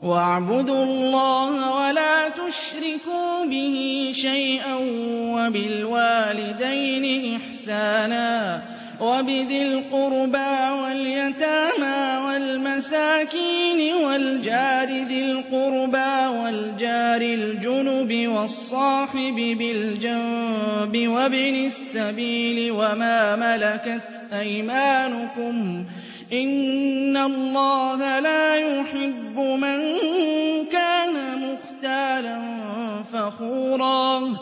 وَاعْبُدُوا اللَّهَ وَلَا تُشْرِكُوا بِهِ شَيْئًا وَبِالْوَالِدَيْنِ إِحْسَانًا وَبِذِي الْقُرْبَىٰ وَالْيَتَامَىٰ وَالْمَسَاكِينِ وَالْجَارِ ذِي الْقُرْبَىٰ وَالْجَارِ الْجُنُبِ وَالصَّاحِبِ بِالْجَنبِ وَابْنِ السَّبِيلِ وَمَا مَلَكَتْ أَيْمَانُكُمْ ۗ إِنَّ اللَّهَ لَا يُحِبُّ مَن كَانَ مُخْتَالًا فَخُورًا